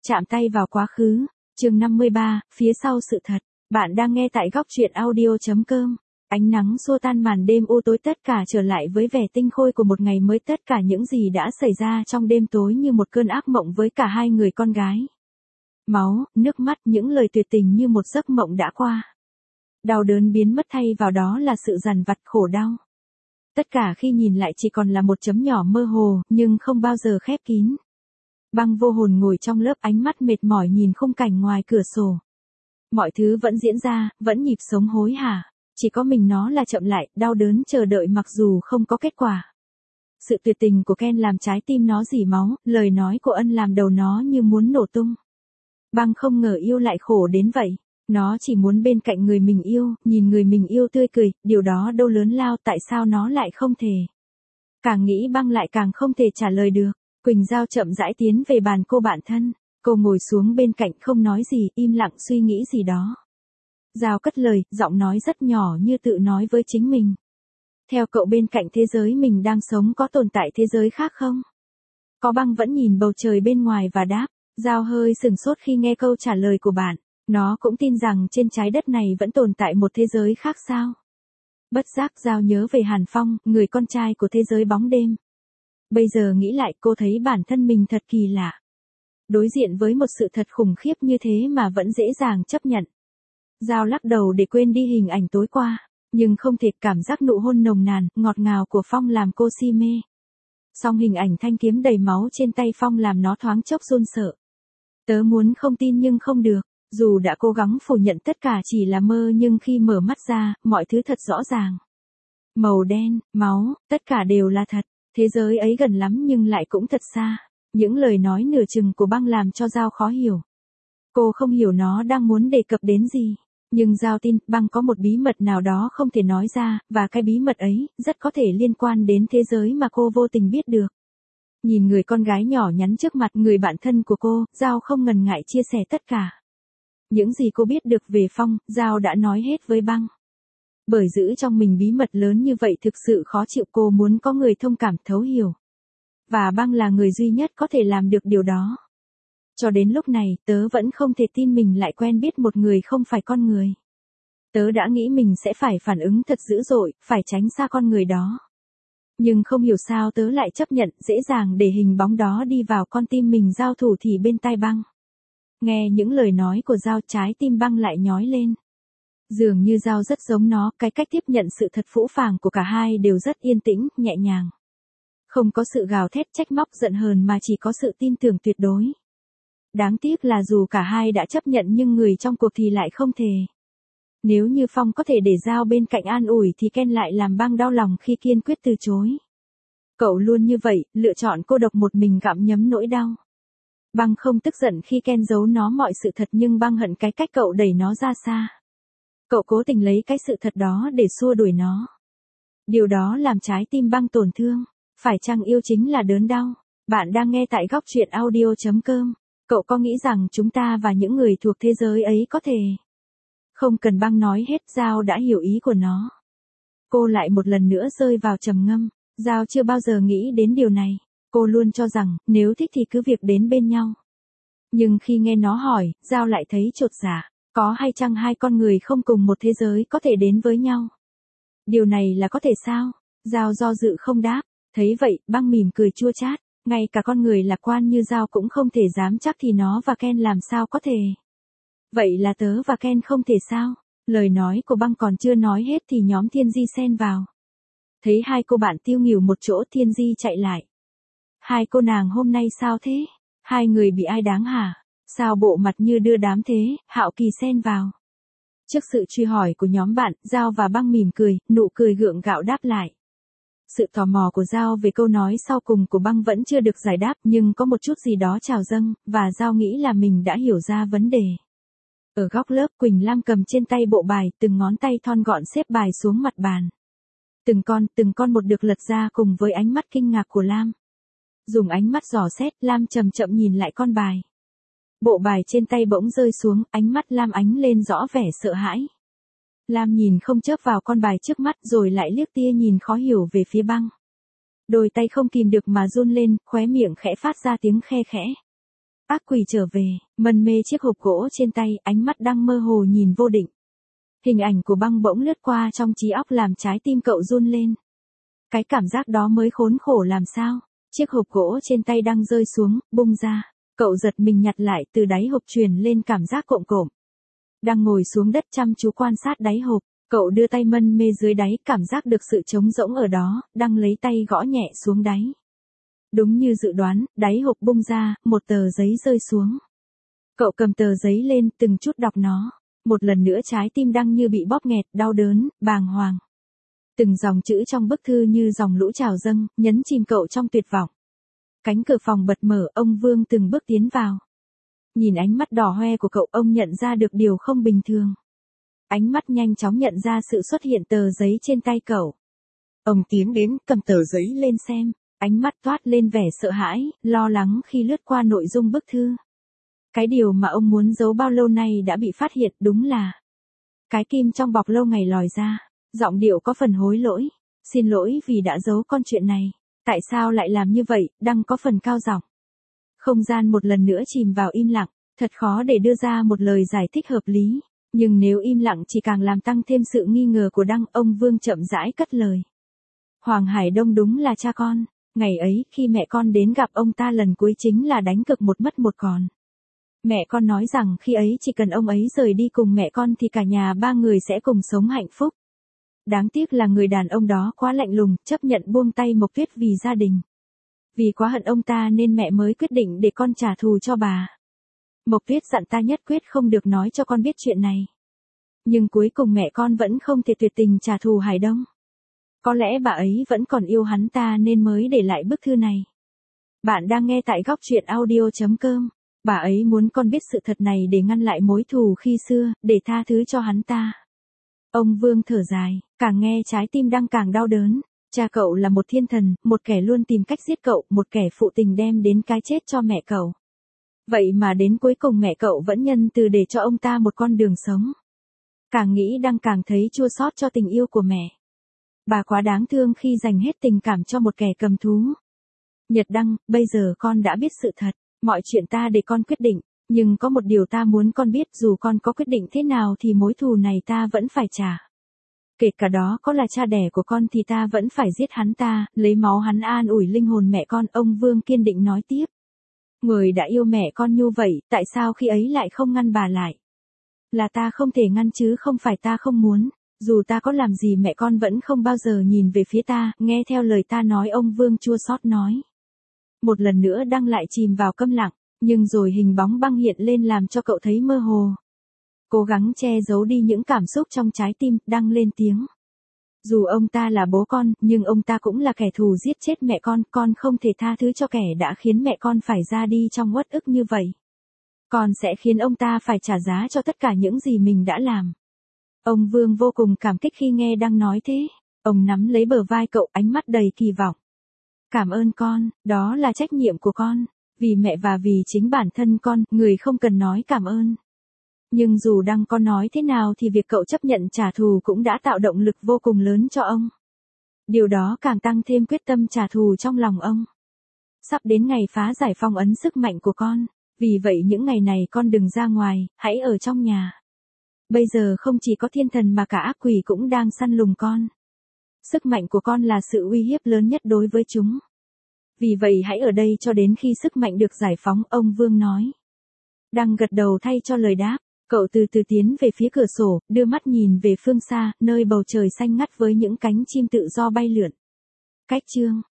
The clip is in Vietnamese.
Chạm tay vào quá khứ. Chương 53, phía sau sự thật. Bạn đang nghe tại góc truyện audio.com. Ánh nắng xua tan màn đêm u tối, tất cả trở lại với vẻ tinh khôi của một ngày mới. Tất cả những gì đã xảy ra trong đêm tối như một cơn ác mộng với cả hai người con gái. Máu, nước mắt, những lời tuyệt tình như một giấc mộng đã qua. Đau đớn biến mất, thay vào đó là sự dằn vặt khổ đau. Tất cả khi nhìn lại chỉ còn là một chấm nhỏ mơ hồ, nhưng không bao giờ khép kín. Băng vô hồn ngồi trong lớp, ánh mắt mệt mỏi nhìn khung cảnh ngoài cửa sổ. Mọi thứ vẫn diễn ra, vẫn nhịp sống hối hả. Chỉ có mình nó là chậm lại, đau đớn chờ đợi mặc dù không có kết quả. Sự tuyệt tình của Ken làm trái tim nó rỉ máu, lời nói của Ân làm đầu nó như muốn nổ tung. Băng không ngờ yêu lại khổ đến vậy. Nó chỉ muốn bên cạnh người mình yêu, nhìn người mình yêu tươi cười, điều đó đâu lớn lao, tại sao nó lại không thể. Càng nghĩ Băng lại càng không thể trả lời được. Quỳnh Giao chậm rãi tiến về bàn cô bạn thân. Cô ngồi xuống bên cạnh không nói gì, im lặng suy nghĩ gì đó. Giao cất lời, giọng nói rất nhỏ như tự nói với chính mình. Theo cậu, bên cạnh thế giới mình đang sống có tồn tại thế giới khác không? Có. Băng vẫn nhìn bầu trời bên ngoài và đáp. Giao hơi sừng sốt khi nghe câu trả lời của bạn. Nó cũng tin rằng trên trái đất này vẫn tồn tại một thế giới khác sao? Bất giác Giao nhớ về Hàn Phong, người con trai của thế giới bóng đêm. Bây giờ nghĩ lại, cô thấy bản thân mình thật kỳ lạ. Đối diện với một sự thật khủng khiếp như thế mà vẫn dễ dàng chấp nhận. Giao lắc đầu để quên đi hình ảnh tối qua, nhưng không thể. Cảm giác nụ hôn nồng nàn, ngọt ngào của Phong làm cô si mê. Song hình ảnh thanh kiếm đầy máu trên tay Phong làm nó thoáng chốc run sợ. Tớ muốn không tin nhưng không được. Dù đã cố gắng phủ nhận tất cả chỉ là mơ, nhưng khi mở mắt ra, mọi thứ thật rõ ràng. Màu đen, máu, tất cả đều là thật. Thế giới ấy gần lắm nhưng lại cũng thật xa. Những lời nói nửa chừng của Băng làm cho Giao khó hiểu. Cô không hiểu nó đang muốn đề cập đến gì. Nhưng Giao tin Băng có một bí mật nào đó không thể nói ra, và cái bí mật ấy rất có thể liên quan đến thế giới mà cô vô tình biết được. Nhìn người con gái nhỏ nhắn trước mặt, người bạn thân của cô, Giao không ngần ngại chia sẻ tất cả. Những gì cô biết được về Phong, Giao đã nói hết với Băng. Bởi giữ trong mình bí mật lớn như vậy thực sự khó chịu, cô muốn có người thông cảm thấu hiểu. Và Băng là người duy nhất có thể làm được điều đó. Cho đến lúc này, tớ vẫn không thể tin mình lại quen biết một người không phải con người. Tớ đã nghĩ mình sẽ phải phản ứng thật dữ dội, phải tránh xa con người đó. Nhưng không hiểu sao tớ lại chấp nhận dễ dàng để hình bóng đó đi vào con tim mình. Giao thủ thì bên tai Băng. Nghe những lời nói của Giao, trái tim Băng lại nhói lên. Dường như Giao rất giống nó, cái cách tiếp nhận sự thật phũ phàng của cả hai đều rất yên tĩnh, nhẹ nhàng. Không có sự gào thét trách móc giận hờn mà chỉ có sự tin tưởng tuyệt đối. Đáng tiếc là dù cả hai đã chấp nhận nhưng người trong cuộc thì lại không thể. Nếu như Phong có thể để Giao bên cạnh an ủi thì Ken lại làm Băng đau lòng khi kiên quyết từ chối. Cậu luôn như vậy, lựa chọn cô độc một mình gặm nhấm nỗi đau. Băng không tức giận khi Ken giấu nó mọi sự thật, nhưng Băng hận cái cách cậu đẩy nó ra xa. Cậu cố tình lấy cái sự thật đó để xua đuổi nó. Điều đó làm trái tim Băng tổn thương. Phải chăng yêu chính là đớn đau? Bạn đang nghe tại góc truyện audio.com. Cậu có nghĩ rằng chúng ta và những người thuộc thế giới ấy có thể... Không cần Băng nói hết, Giao đã hiểu ý của nó. Cô lại một lần nữa rơi vào trầm ngâm. Giao chưa bao giờ nghĩ đến điều này. Cô luôn cho rằng, nếu thích thì cứ việc đến bên nhau. Nhưng khi nghe nó hỏi, Giao lại thấy chột dạ. Có hay chăng hai con người không cùng một thế giới có thể đến với nhau? Điều này là có thể sao? Giao do dự không đáp. Thấy vậy, Băng mỉm cười chua chát. Ngay cả con người lạc quan như Giao cũng không thể dám chắc thì nó và Ken làm sao có thể? Vậy là tớ và Ken không thể sao? Lời nói của Băng còn chưa nói hết thì nhóm Thiên Di xen vào. Thấy hai cô bạn tiêu nghỉu một chỗ, Thiên Di chạy lại. Hai cô nàng hôm nay sao thế? Hai người bị ai đáng hả? Sao bộ mặt như đưa đám thế? Hạo Kỳ xen vào. Trước sự truy hỏi của nhóm bạn, Giao và Băng mỉm cười, nụ cười gượng gạo đáp lại. Sự tò mò của Giao về câu nói sau cùng của Băng vẫn chưa được giải đáp, nhưng có một chút gì đó trào dâng, và Giao nghĩ là mình đã hiểu ra vấn đề. Ở góc lớp, Quỳnh Lam cầm trên tay bộ bài, từng ngón tay thon gọn xếp bài xuống mặt bàn. Từng con một được lật ra cùng với ánh mắt kinh ngạc của Lam. Dùng ánh mắt dò xét, Lam chậm chậm nhìn lại con bài. Bộ bài trên tay bỗng rơi xuống, ánh mắt Lam ánh lên rõ vẻ sợ hãi. Lam nhìn không chớp vào con bài trước mắt rồi lại liếc tia nhìn khó hiểu về phía Băng. Đôi tay không kìm được mà run lên, khóe miệng khẽ phát ra tiếng khe khẽ. Ác quỷ trở về, mân mê chiếc hộp gỗ trên tay, ánh mắt đang mơ hồ nhìn vô định. Hình ảnh của băng bỗng lướt qua trong trí óc làm trái tim cậu run lên. Cái cảm giác đó mới khốn khổ làm sao. Chiếc hộp gỗ trên tay đang rơi xuống, bung ra. Cậu giật mình nhặt lại, từ đáy hộp truyền lên cảm giác cộm cộm. Đang ngồi xuống đất chăm chú quan sát đáy hộp, cậu đưa tay mân mê dưới đáy, cảm giác được sự trống rỗng ở đó, đang lấy tay gõ nhẹ xuống đáy. Đúng như dự đoán, đáy hộp bung ra, một tờ giấy rơi xuống. Cậu cầm tờ giấy lên, từng chút đọc nó. Một lần nữa trái tim đang như bị bóp nghẹt, đau đớn, bàng hoàng. Từng dòng chữ trong bức thư như dòng lũ trào dâng, nhấn chìm cậu trong tuyệt vọng. Cánh cửa phòng bật mở, ông Vương từng bước tiến vào. Nhìn ánh mắt đỏ hoe của cậu, ông nhận ra được điều không bình thường. Ánh mắt nhanh chóng nhận ra sự xuất hiện tờ giấy trên tay cậu. Ông tiến đến, cầm tờ giấy lên xem, ánh mắt toát lên vẻ sợ hãi, lo lắng khi lướt qua nội dung bức thư. Cái điều mà ông muốn giấu bao lâu nay đã bị phát hiện, đúng là cái kim trong bọc lâu ngày lòi ra. Giọng điệu có phần hối lỗi. Xin lỗi vì đã giấu con chuyện này. Tại sao lại làm như vậy, Đăng có phần cao giọng. Không gian một lần nữa chìm vào im lặng. Thật khó để đưa ra một lời giải thích hợp lý. Nhưng nếu im lặng chỉ càng làm tăng thêm sự nghi ngờ của Đăng, ông Vương chậm rãi cất lời. Hoàng Hải Đông đúng là cha con. Ngày ấy, khi mẹ con đến gặp ông ta lần cuối chính là đánh cược một mất một còn. Mẹ con nói rằng khi ấy chỉ cần ông ấy rời đi cùng mẹ con thì cả nhà ba người sẽ cùng sống hạnh phúc. Đáng tiếc là người đàn ông đó quá lạnh lùng, chấp nhận buông tay Mộc Tuyết vì gia đình. Vì quá hận ông ta nên mẹ mới quyết định để con trả thù cho bà. Mộc Tuyết dặn ta nhất quyết không được nói cho con biết chuyện này. Nhưng cuối cùng mẹ con vẫn không thể tuyệt tình trả thù Hải Đông. Có lẽ bà ấy vẫn còn yêu hắn ta nên mới để lại bức thư này. Bạn đang nghe tại góc truyện audio.com. Bà ấy muốn con biết sự thật này để ngăn lại mối thù khi xưa, để tha thứ cho hắn ta. Ông Vương thở dài, càng nghe trái tim Đăng càng đau đớn. Cha cậu là một thiên thần, một kẻ luôn tìm cách giết cậu, một kẻ phụ tình đem đến cái chết cho mẹ cậu. Vậy mà đến cuối cùng mẹ cậu vẫn nhân từ để cho ông ta một con đường sống. Càng nghĩ Đăng càng thấy chua xót cho tình yêu của mẹ. Bà quá đáng thương khi dành hết tình cảm cho một kẻ cầm thú. Nhật Đăng, bây giờ con đã biết sự thật. Mọi chuyện ta để con quyết định, nhưng có một điều ta muốn con biết, dù con có quyết định thế nào thì mối thù này ta vẫn phải trả. Kể cả đó có là cha đẻ của con thì ta vẫn phải giết hắn ta, lấy máu hắn an ủi linh hồn mẹ con, ông Vương kiên định nói tiếp. Người đã yêu mẹ con như vậy, tại sao khi ấy lại không ngăn bà lại? Là ta không thể ngăn chứ không phải ta không muốn, dù ta có làm gì mẹ con vẫn không bao giờ nhìn về phía ta, nghe theo lời ta nói, ông Vương chua xót nói. Một lần nữa Đăng lại chìm vào câm lặng, nhưng rồi hình bóng băng hiện lên làm cho cậu thấy mơ hồ. Cố gắng che giấu đi những cảm xúc trong trái tim, Đăng lên tiếng. Dù ông ta là bố con, nhưng ông ta cũng là kẻ thù giết chết mẹ con không thể tha thứ cho kẻ đã khiến mẹ con phải ra đi trong uất ức như vậy. Con sẽ khiến ông ta phải trả giá cho tất cả những gì mình đã làm. Ông Vương vô cùng cảm kích khi nghe Đăng nói thế. Ông nắm lấy bờ vai cậu, ánh mắt đầy kỳ vọng. Cảm ơn con, đó là trách nhiệm của con. Vì mẹ và vì chính bản thân con, người không cần nói cảm ơn. Nhưng dù Đăng có nói thế nào thì việc cậu chấp nhận trả thù cũng đã tạo động lực vô cùng lớn cho ông. Điều đó càng tăng thêm quyết tâm trả thù trong lòng ông. Sắp đến ngày phá giải phong ấn sức mạnh của con. Vì vậy những ngày này con đừng ra ngoài, hãy ở trong nhà. Bây giờ không chỉ có thiên thần mà cả ác quỷ cũng đang săn lùng con. Sức mạnh của con là sự uy hiếp lớn nhất đối với chúng. Vì vậy hãy ở đây cho đến khi sức mạnh được giải phóng, ông Vương nói. Đăng gật đầu thay cho lời đáp. Cậu từ từ tiến về phía cửa sổ, đưa mắt nhìn về phương xa, nơi bầu trời xanh ngắt với những cánh chim tự do bay lượn. Cách chương